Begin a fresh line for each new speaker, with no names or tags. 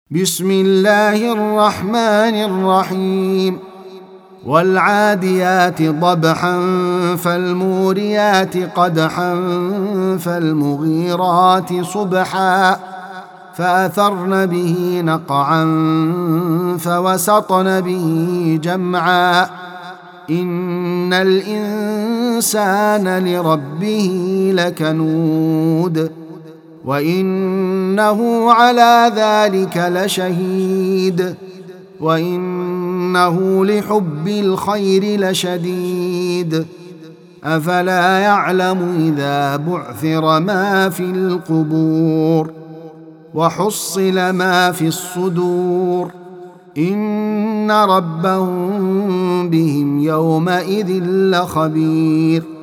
بسم الله الرحمن الرحيم والعاديات ضبحا فالموريات قدحا فالمغيرات صبحا فأثرن به نقعا فوسطن به جمعا إن الإنسان لربه لكنود وإنه على ذلك لشهيد وإنه لحب الخير لشديد أفلا يعلم إذا بعثر ما في القبور وحصل ما في الصدور إن ربهم بهم يومئذ لخبير